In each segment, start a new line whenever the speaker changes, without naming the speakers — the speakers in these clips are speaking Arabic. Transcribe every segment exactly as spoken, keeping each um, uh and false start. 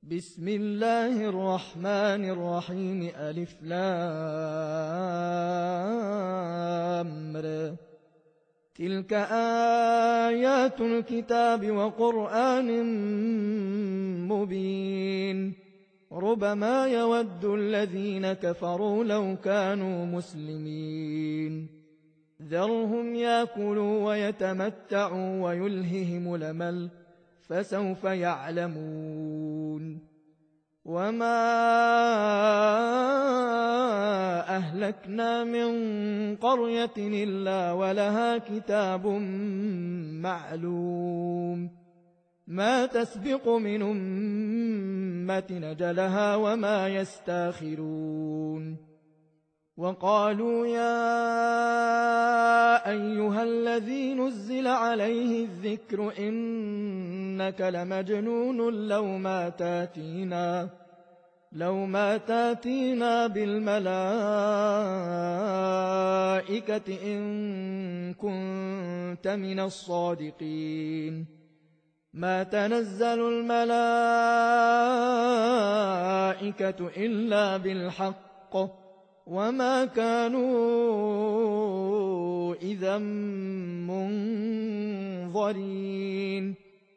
بسم الله الرحمن الرحيم ألف لام ر تلك آيات الكتاب وقرآن مبين ربما يود الذين كفروا لو كانوا مسلمين ذرهم يأكلوا ويتمتعوا ويلههم الأمل فسوف يعلمون وما أهلكنا من قرية إلا ولها كتاب معلوم ما تسبق من أمة أجلها وما يستاخرون وقالوا يا أيها الذي نزل عليه الذكر إنك لمجنون لو ما تاتينا لو ما تاتينا بالملائكة إن كنت من الصادقين ما تنزل الملائكة إلا بالحق وما كانوا إذا منظرين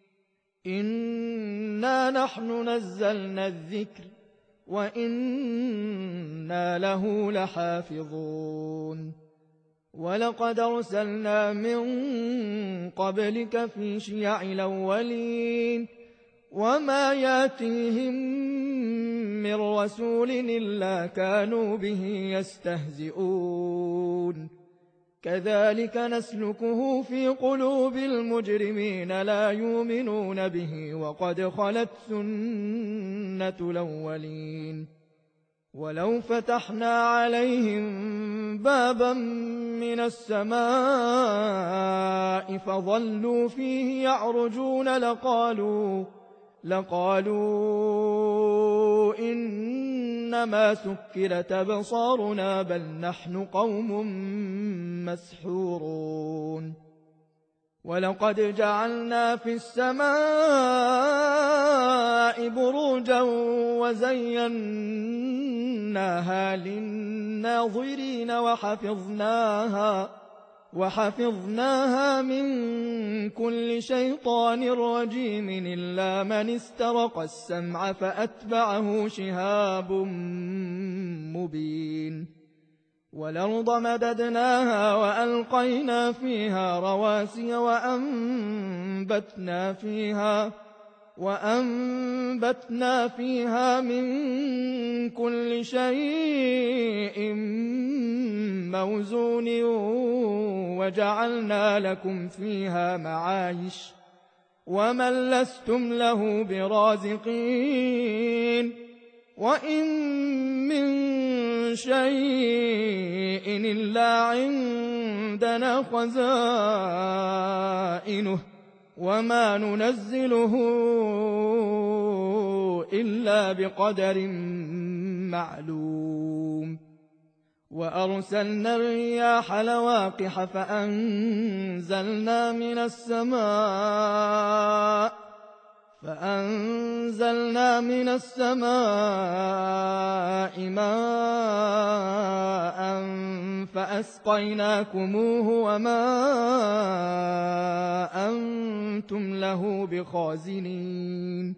إنا نحن نزلنا الذكر وإنا له لحافظون ولقد أرسلنا من قبلك في شيع الأولين وما ياتيهم من رسول إلا كانوا به يستهزئون كذلك نسلكه في قلوب المجرمين لا يؤمنون به وقد خلت سنة الأولين ولو فتحنا عليهم بابا من السماء فظلوا فيه يعرجون لقالوا لقالوا إنما سكرت أبصارنا بل نحن قوم مسحورون ولقد جعلنا في السماء بروجا وزيناها للناظرين وحفظناها وحفظناها من كل شيطان رجيم إلا من استرق السمع فأتبعه شهاب مبين والأرض مددناها وألقينا فيها رواسي وأنبتنا فيها وأنبتنا فيها من كل شيء موزون وجعلنا لكم فيها معايش ومن لستم له برازقين وإن من شيء إلا عندنا خزائنه وما ننزله إلا بقدر معلوم وأرسلنا الرياح لواقح فأنزلنا من السماء فأنزلنا من السماء ماء فأسقيناكموه وما أنتم له بخازنين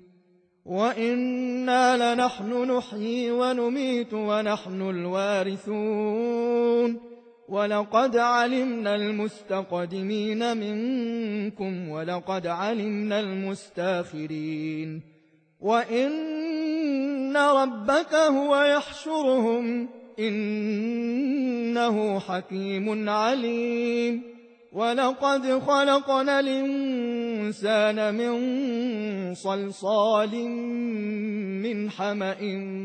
وإنا لنحن نحيي ونميت ونحن الوارثون ولقد علمنا المستقدمين منكم ولقد علمنا المستاخرين وإن ربك هو يحشرهم إنه حكيم عليم ولقد خلقنا الإنسان من صلصال من حمأ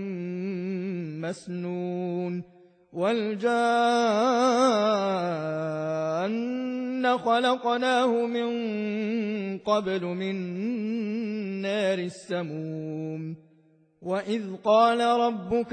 مسنون والجان خلقناه من قبل من نار السموم وإذ قال ربك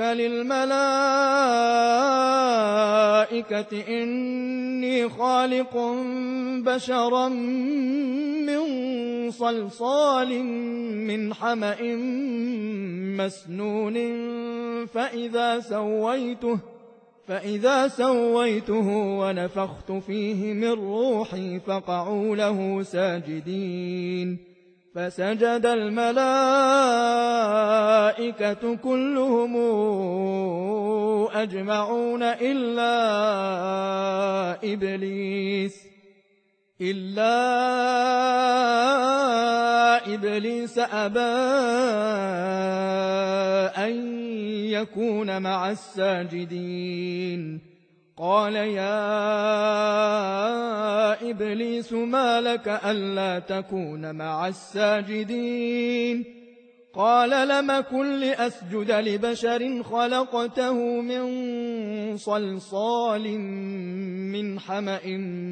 للملائكة إني خالق بشرا من صلصال من حمأ مسنون فإذا سويته فإذا سويته ونفخت فيه من روحي فقعوا له ساجدين فسجد الملائكة كلهم أجمعون إلا إبليس إلا إبليس أبى أن يكون مع الساجدين قال يا إبليس ما لك ألا تكون مع الساجدين قال لم كن لأسجد لبشر خلقته من صلصال من حمأ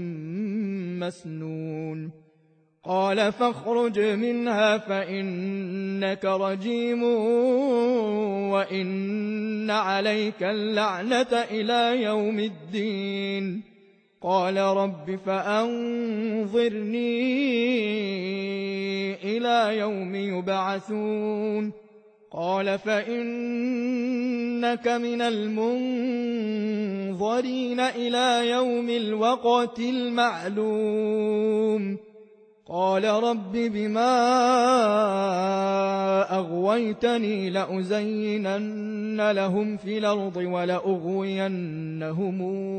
مسنون قال فاخرج منها فإنك رجيم وإن عليك اللعنة إلى يوم الدين قال رب فأنظرني إلى يوم يبعثون قال فإنك من المنظرين إلى يوم الوقت المعلوم قال رب بما أغويتني لأزينن لهم في الأرض ولأغوينهم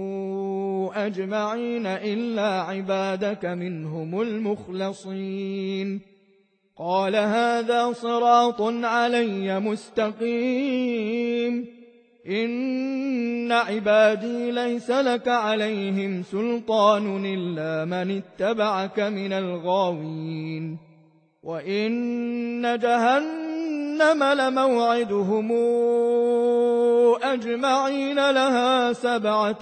أجمعين إلا عبادك منهم المخلصين قال هذا صراط علي مستقيم إن عبادي ليس لك عليهم سلطان إلا من اتبعك من الغاوين وإن جهنم لموعدهم أجمعين لها سبعة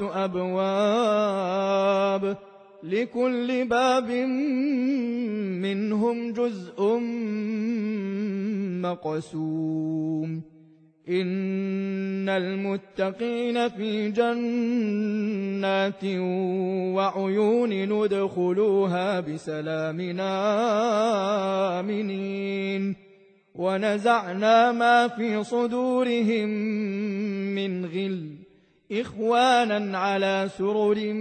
أبواب لكل باب منهم جزء مقسوم إن المتقين في جنات وعيون ندخلوها بسلام آمنين ونزعنا ما في صدورهم من غل إخوانا على سرر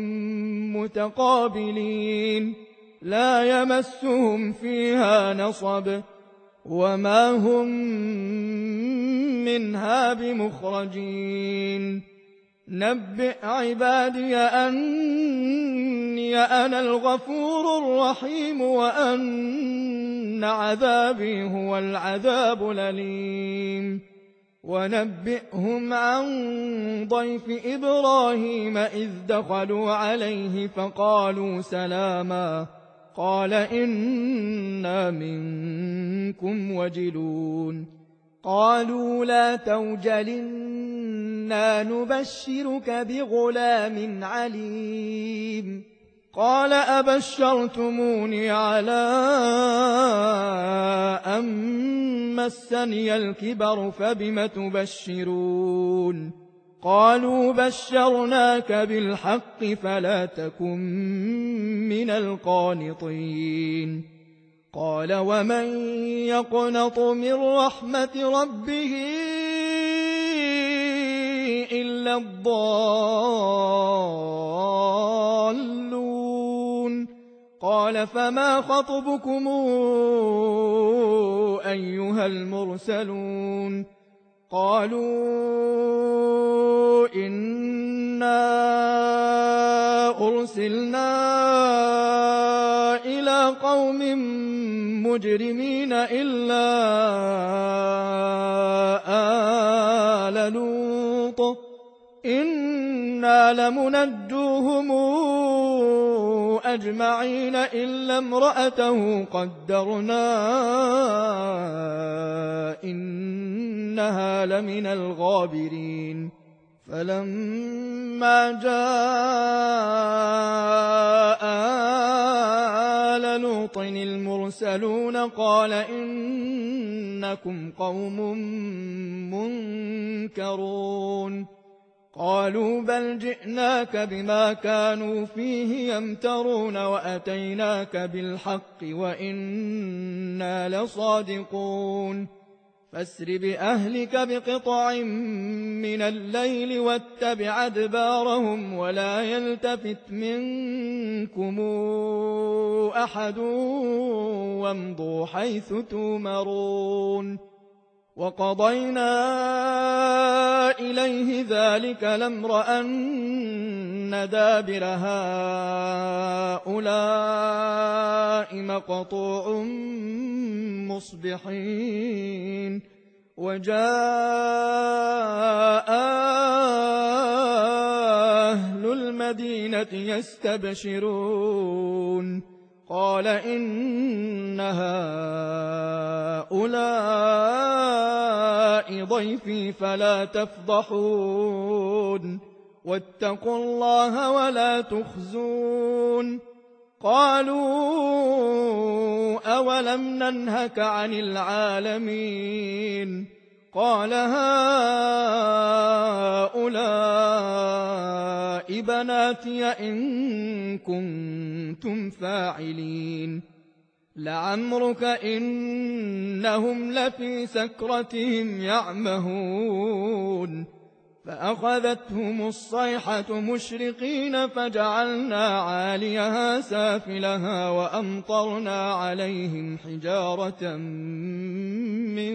متقابلين لا يمسهم فيها نصب وما هم منها بمخرجين نبئ عبادي أني أنا الغفور الرحيم وأن عذابي هو العذاب الأليم ونبئهم عن ضيف إبراهيم إذ دخلوا عليه فقالوا سلاما قال إنا منكم وجلون قالوا لا توجل إنا نبشرك بغلام عليم قال أبشرتموني على أن مسني الكبر فبم تبشرون قالوا بشرناك بالحق فلا تكن من القانطين قال ومن يقنط من رحمة ربه إلا الضالون قال فما خطبكم أيها المرسلون قالوا إنا أرسلنا إلى قوم مجرمين إلا آل لوط إنا لمنجوهم أجمعين إلا امرأته قدرنا إنها لمن الغابرين فلما جاء آل لوط المرسلون قال إنكم قوم منكرون قالوا بل جئناك بما كانوا فيه يمترون وأتيناك بالحق وإنا لصادقون فاسر بأهلك بقطع من الليل واتبع أدبارهم ولا يلتفت منكم أحد وامضوا حيث تؤمرون وقضينا إليه ذلك الأمر أن دابر هؤلاء مقطوع مصبحين وجاء أهل المدينة يستبشرون قال إن هؤلاء ضيفي فلا تفضحون واتقوا الله ولا تخزون قالوا أولم ننهك عن العالمين قال هؤلاء بناتي إن كنتم فاعلين لعمرك إنهم لفي سكرتهم يعمهون فأخذتهم الصيحة مشرقين فجعلنا عاليها سافلها وأمطرنا عليهم حجارة من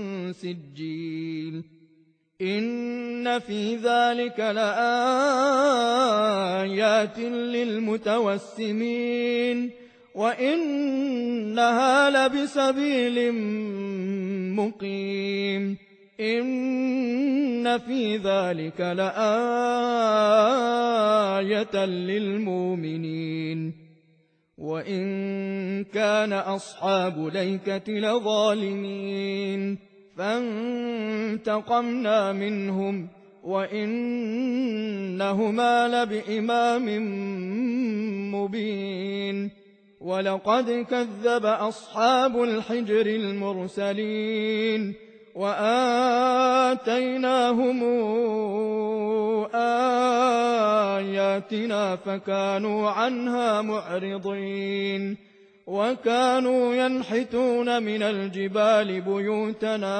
سجيل إن في ذلك لآيات للمتوسمين وإنها لبسبيل مقيم إن في ذلك لآية للمؤمنين وإن كان أصحاب الأيكة لظالمين فانتقمنا منهم وإنهما لبإمام مبين ولقد كذب أصحاب الحجر المرسلين وآتيناهم آياتنا فكانوا عنها معرضين وكانوا ينحتون من الجبال بيوتنا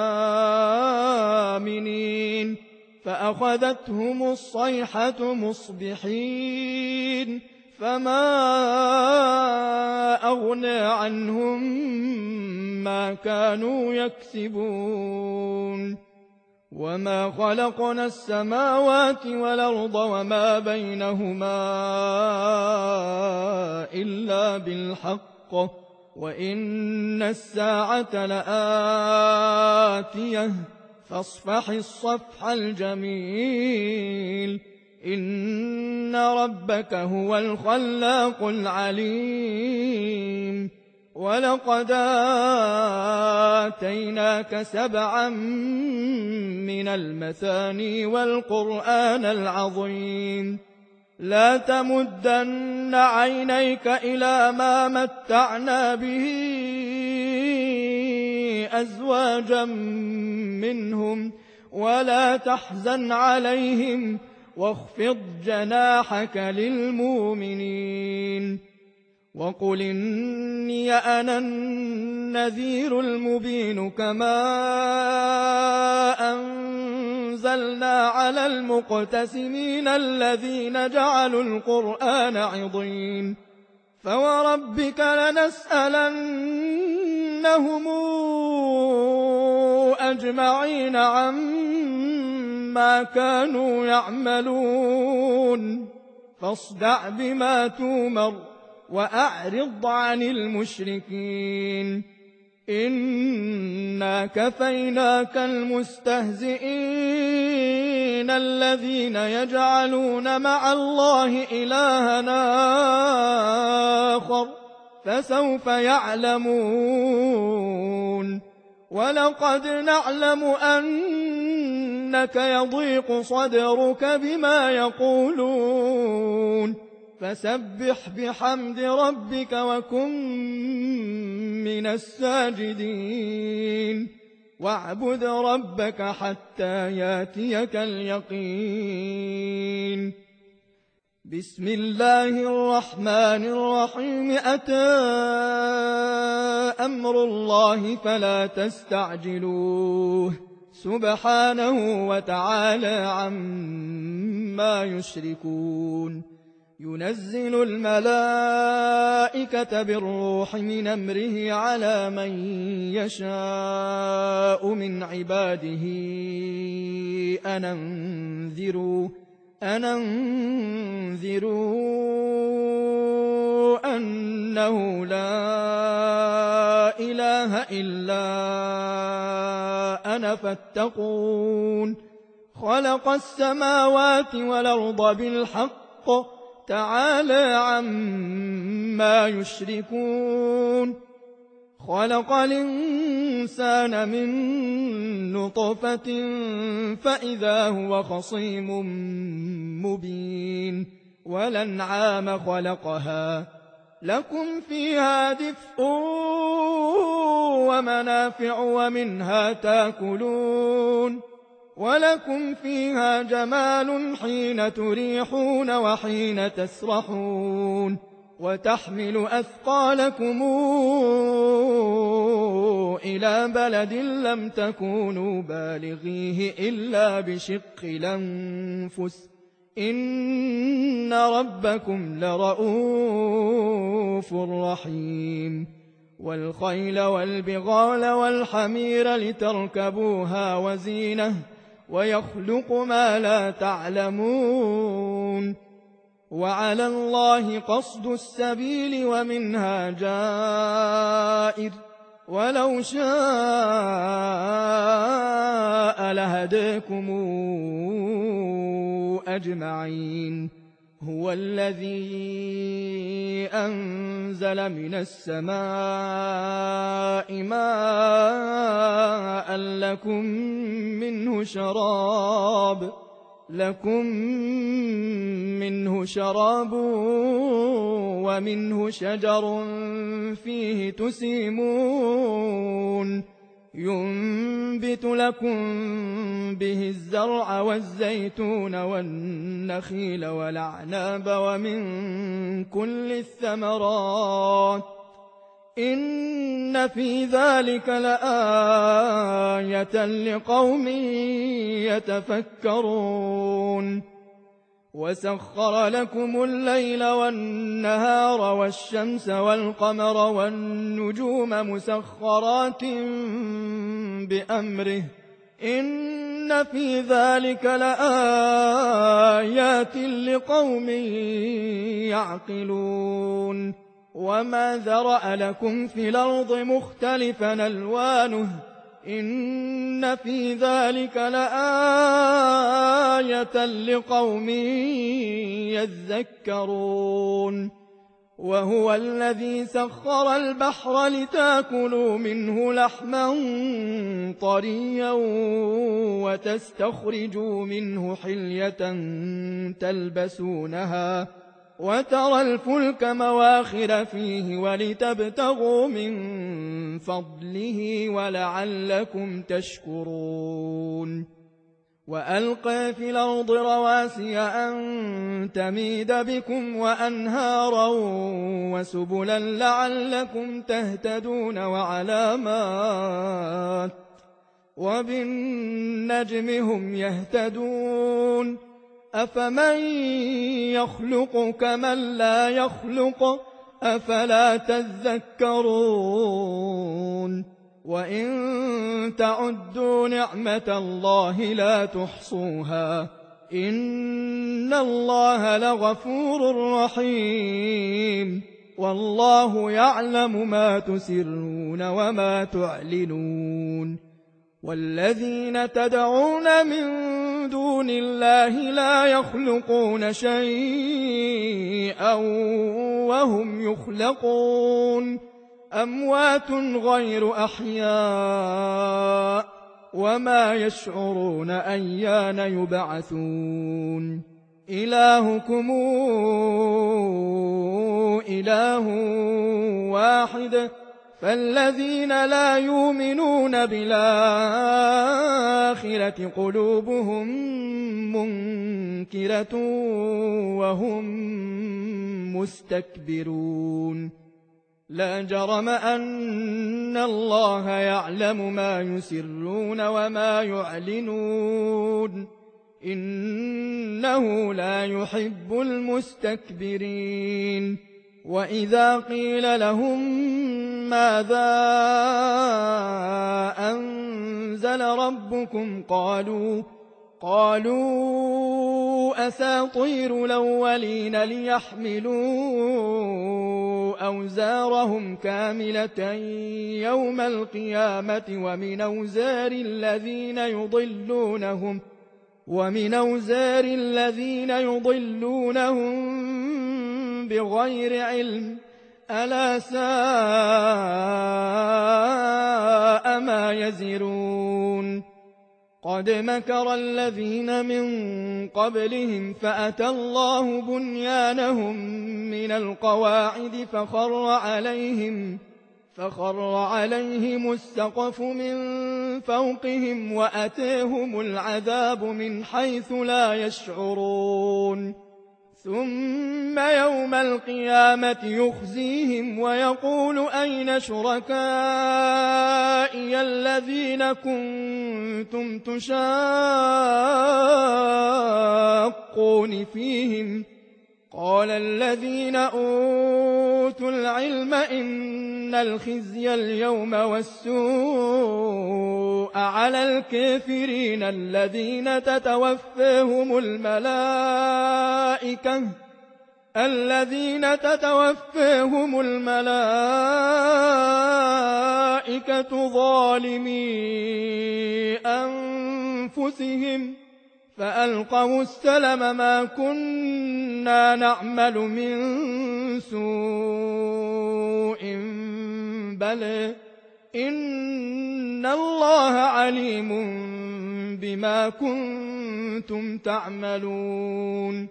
آمنين فأخذتهم الصيحة مصبحين فما أغنى عنهم ما كانوا يكسبون وما خلقنا السماوات والأرض وما بينهما إلا بالحق وإن الساعة لآتية فاصفح الصفح الجميل إن ربك هو الخلاق العليم ولقد آتيناك سبعا من المثاني والقرآن العظيم لا تمدن عينيك إلى ما متعنا به أزواجا منهم ولا تحزن عليهم واخفض جناحك للمؤمنين وقل إني أنا النذير المبين كما أنزلنا على المقتسمين الذين جعلوا القرآن عضين فوربك لنسألنهم أجمعين عما كانوا يعملون فاصدع بما تؤمر وأعرض عن المشركين إنا كفيناك المستهزئين الذين يجعلون مع الله إلهنا آخر فسوف يعلمون ولقد نعلم أنك يضيق صدرك بما يقولون فسبح بحمد ربك وكن من الساجدين واعبد ربك حتى ياتيك اليقين بسم الله الرحمن الرحيم أتى أمر الله فلا تستعجلوه سبحانه وتعالى عما يشركون ينزل الملائكة بالروح من أمره على من يشاء من عباده أن انذروا أن انذروا أنه لا إله إلا أنا فاتقون خلق السماوات والأرض بالحق تعالى عما يشركون خلق الإنسان من نطفة فإذا هو خصيم مبين والأنعام خلقها لكم فيها دفء ومنافع ومنها تاكلون ولكم فيها جمال حين تريحون وحين تسرحون وتحمل أثقالكم إلى بلد لم تكونوا بالغيه إلا بشق الأنفس إن ربكم لرؤوف رحيم والخيل والبغال والحمير لتركبوها وزينة ويخلق ما لا تعلمون وعلى الله قصد السبيل ومنها جائر ولو شاء لهداكم أجمعين هو الذي أنزل من السماء ماء لكم منه شراب لكم منه شراب ومنه شجر فيه تسيمون ينبت لكم به الزرع والزيتون والنخيل والأعناب ومن كل الثمرات إن في ذلك لآية لقوم يتفكرون وسخر لكم الليل والنهار والشمس والقمر والنجوم مسخرات بأمره إن في ذلك لآيات لقوم يعقلون وما ذرأ لكم في الأرض مختلفا ألوانه إن في ذلك لآية لقوم يذكرون وهو الذي سخر البحر لتاكلوا منه لحما طريا وتستخرجوا منه حلية تلبسونها وترى الفلك مواخر فيه ولتبتغوا من فضله ولعلكم تشكرون وألقى في الأرض رواسي أن تميد بكم وأنهارا وسبلا لعلكم تهتدون وعلامات وبالنجم هم يهتدون أفمن يخلق كمن لا يخلق أفلا تذكرون وإن تعدوا نعمة الله لا تحصوها إن الله لغفور رحيم والله يعلم ما تسرون وما تعلنون والذين تدعون من دون الله لا يخلقون شيئا وهم يخلقون أموات غير أحياء وما يشعرون أيان يبعثون إلهكم إله واحد فالذين لا يؤمنون بالآخرة الآخرة قلوبهم منكرة وهم مستكبرون لا جرم أن الله يعلم ما يسرون وما يعلنون إنه لا يحب المستكبرين وإذا قيل لهم ماذا أنزل ربكم قالوا قالوا أساطير الأولين ليحملوا أوزارهم كاملة يوم القيامة ومن أوزار الذين يضلونهم ومن أوزار الذين يضلونهم بغير علم ألا ساء ما يزرون قد مكر الذين من قبلهم فأتى الله بنيانهم من القواعد فخر عليهم فخر عليهم السقف من فوقهم وأتيهم العذاب من حيث لا يشعرون ثم يوم القيامة يخزيهم ويقول أين شركائي الذين كنتم تشاقون فيهم قال الذين أوتوا العلم إن الخزي اليوم والسوء على الكافرين الذين تتوفاهم الملائكة الذين تتوفاهم الملائكة ظالمي أنفسهم فألقوا السلم ما كنا نعمل من سوء بلى إن الله عليم بما كنتم تعملون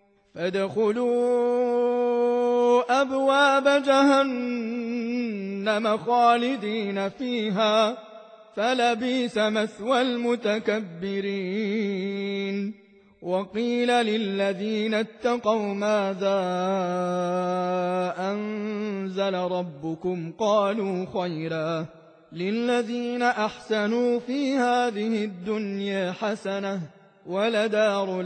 فادخلوا أبواب جهنم خالدين فيها فلبئس مثوى المتكبرين وقيل للذين اتقوا ماذا أنزل ربكم قالوا خيرا للذين أحسنوا في هذه الدنيا حسنة ولدار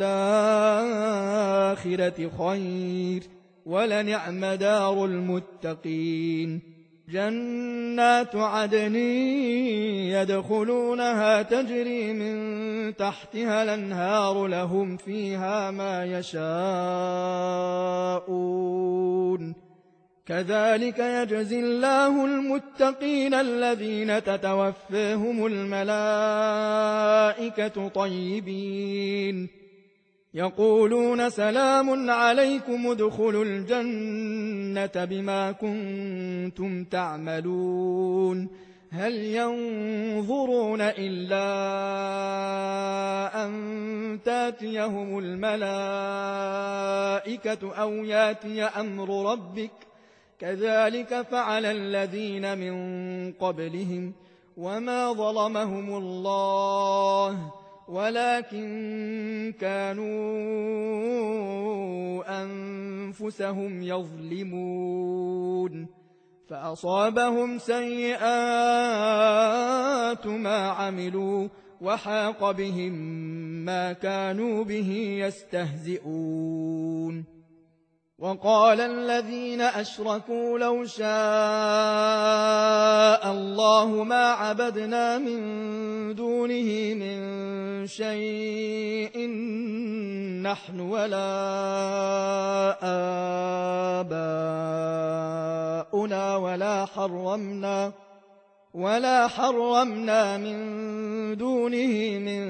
الآخرة خير ولنعم دار المتقين جنات عدن يدخلونها تجري من تحتها الأنهار لهم فيها ما يشاءون كذلك يجزي الله المتقين الذين تتوفاهم الملائكة طيبين يقولون سلام عليكم ادخلوا الجنة بما كنتم تعملون هل ينظرون إلا أن تاتيهم الملائكة أو ياتي أمر ربك كذلك فعل الذين من قبلهم وما ظلمهم الله ولكن كانوا أنفسهم يظلمون فأصابهم سيئات ما عملوا وحاق بهم ما كانوا به يستهزئون وقال الذين أشركوا لو شاء الله ما عبدنا من دونه من شيء نحن ولا آباؤنا ولا حرمنا ولا حرمنا من دونه من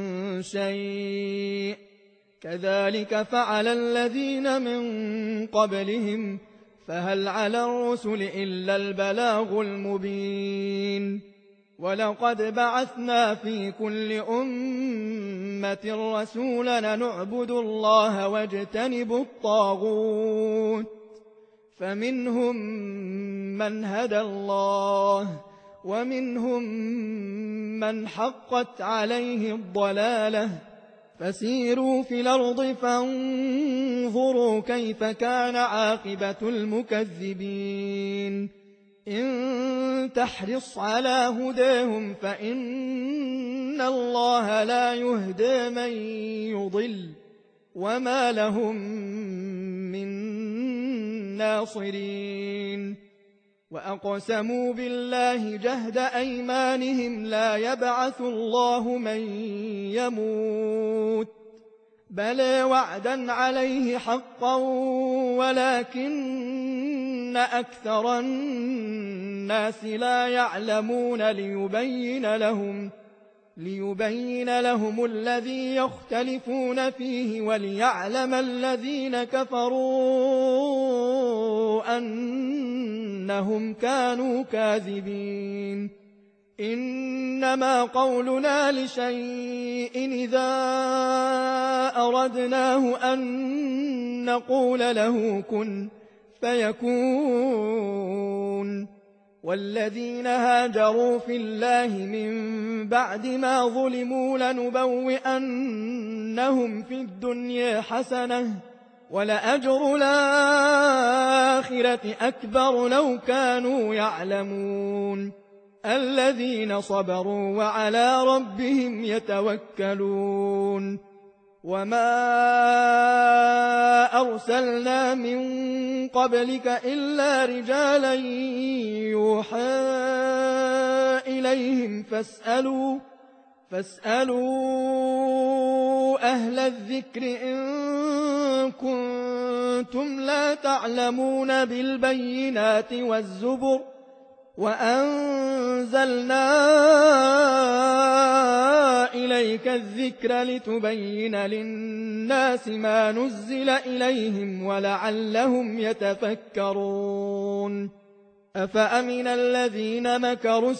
شيء كذلك فعل الذين من قبلهم فهل على الرسل إلا البلاغ المبين ولقد بعثنا في كل أمة رسولا نعبد الله واجتنب الطاغوت فمنهم من هدى الله ومنهم من حقت عليه الضلالة فسيروا في الأرض فانظروا كيف كان عاقبة المكذبين إن تحرص على هداهم فإن الله لا يهدي من يضل وما لهم من ناصرين وأقسموا بالله جهد أيمانهم لا يبعث الله من يموت بلى وعدا عليه حقا ولكن أكثر الناس لا يعلمون ليبين لهم ليبين لهم الذي يختلفون فيه وليعلم الذين كفروا أنهم كانوا كاذبين إنما قولنا لشيء إذا أردناه أن نقول له كن فيكون والذين هاجروا في الله من بعد ما ظلموا لنبوئنهم في الدنيا حسنة ولأجر الآخرة أكبر لو كانوا يعلمون الذين صبروا وعلى ربهم يتوكلون وما أرسلنا من قبلك إلا رجالا يوحى إليهم فاسألوا فاسألوا أهل الذكر إن كنتم لا تعلمون بالبينات والزبر وأنزلنا إليك الذكر لتبين للناس ما نزل إليهم ولعلهم يتفكرون أفأمن الذين مكروا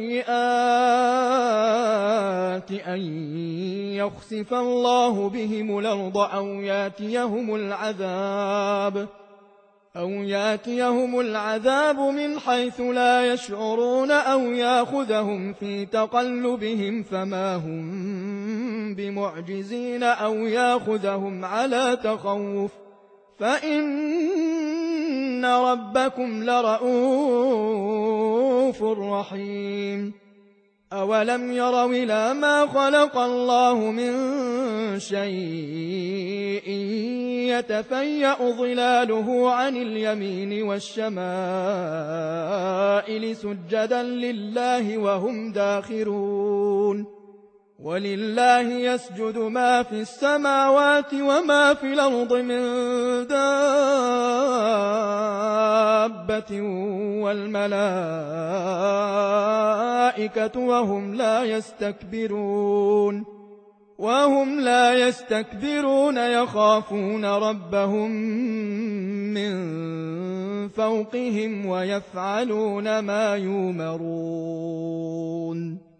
السيئات أن يخسف الله بهم الأرض أو ياتيهم العذاب أو ياتيهم العذاب من حيث لا يشعرون أو ياخذهم في تقلبهم فما هم بمعجزين أو ياخذهم على تخوف فإن ربكم لرؤوف رحيم أولم يروا إلى ما خلق الله من شيء يتفيأ ظلاله عن اليمين والشمائل سجدا لله وهم داخرون ولله يسجد ما في السماوات وما في الأرض من دابة والملائكة وهم لا يستكبرون وهم لا يستكبرون يخافون ربهم من فوقهم ويفعلون ما يؤمرون